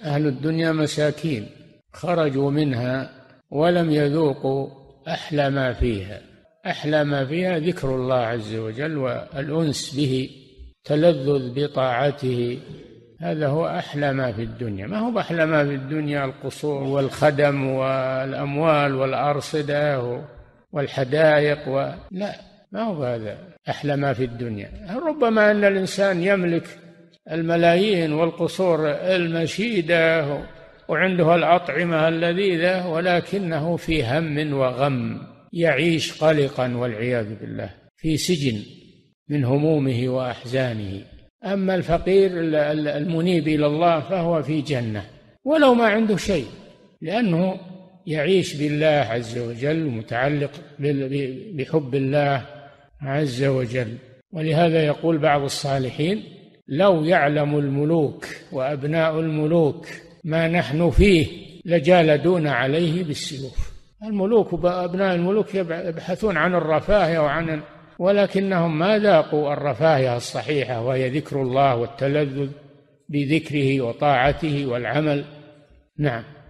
أهل الدنيا مساكين خرجوا منها ولم يذوقوا أحلى ما فيها. أحلى ما فيها ذكر الله عز وجل والأنس به، تلذذ بطاعته، هذا هو أحلى ما في الدنيا. ما هو أحلى ما في الدنيا القصور والخدم والأموال والأرصدة والحدائق لا، ما هو هذا أحلى ما في الدنيا. ربما أن الإنسان يملك الملايين والقصور المشيدة وعنده الأطعمة اللذيذة، ولكنه في هم وغم، يعيش قلقا والعياذ بالله، في سجن من همومه وأحزانه. أما الفقير المنيب إلى الله فهو في جنة ولو ما عنده شيء، لأنه يعيش بالله عز وجل ومتعلق بحب الله عز وجل. ولهذا يقول بعض الصالحين: لو يعلم الملوك وأبناء الملوك ما نحن فيه لجالدون عليه بالسيوف. الملوك وأبناء الملوك يبحثون عن الرفاهية ولكنهم ما ذاقوا الرفاهية الصحيحة، وهي ذكر الله والتلذذ بذكره وطاعته والعمل. نعم.